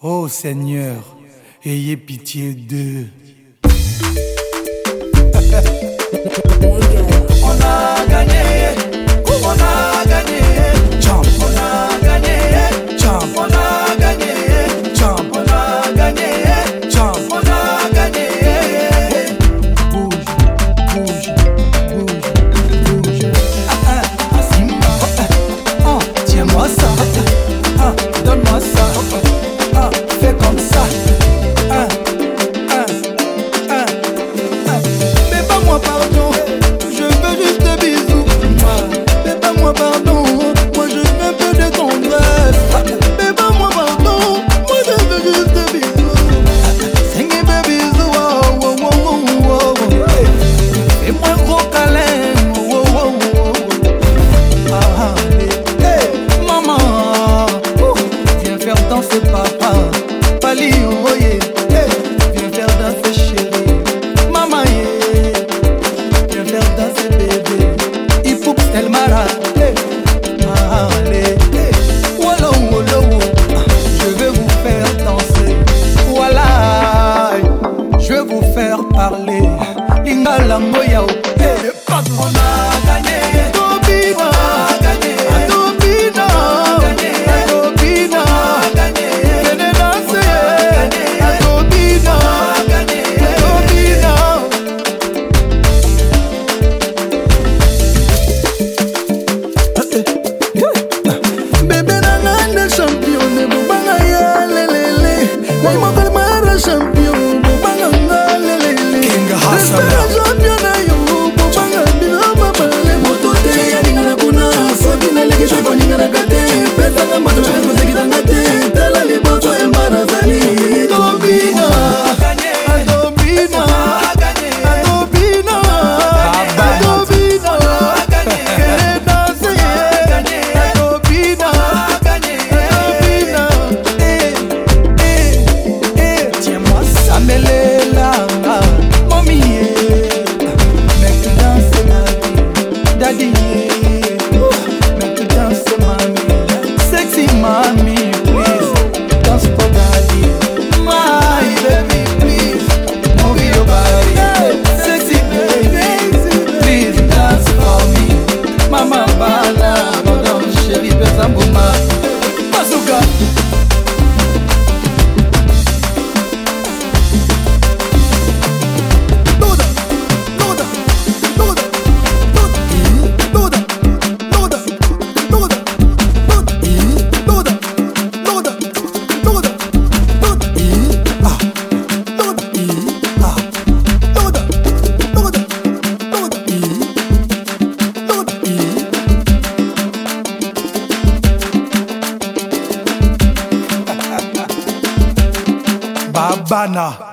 Ô Seigneur, ayez pitié d'eux. On a gagné, on a gagné, champ, on a gagné, champ, on a gagné, champ, on a gagné, champ, on a gagné. Bouge, bouge, bouge, bouge. Assis-moi, tiens-moi ça, donne-moi ça, fais comme ça. Fais-moi pardon, je veux juste des bisous. Fais-moi pardon, moi je veux un peu de tendresse. Fais-moi pardon, moi je veux juste des bisous. Sing des bisous, oh, oh, oh, oh, oh. Fais-moi un gros câlin, oh, oh, oh, oh. Ah, hey, maman, viens faire danser papa. Pali, oh yeah, hey, viens faire danser chérie. Maman, yeah. Danser bébé, il faut elle mara. Allez, wolo wolo, je vais vous faire danser. Voilà, je vais vous faire parler. Lingala moya, on a gagné. Tobina, gagné. Tobina, Tobina, gagné. Venez danser, Tobina, gagné. Tobina. Bébé nana champion, bubanga ya lelele. Moi ma belle champion, bubanga nga lelele. Kinga hasana. Champion na yo, bubanga bila mabale. Moto te ya ningana kuna, sodi na lege shoko ningana kate. Pesa na mato chako zekita ngate. Tala liboto embara zani. Tobina, Tobina, Tobina, Tobina. Mommy, please, dance for daddy. My baby, please, move your body. Sexy baby, please dance for me. Mama bala, madame chérie, Bezambouma, Bazooka. Babana.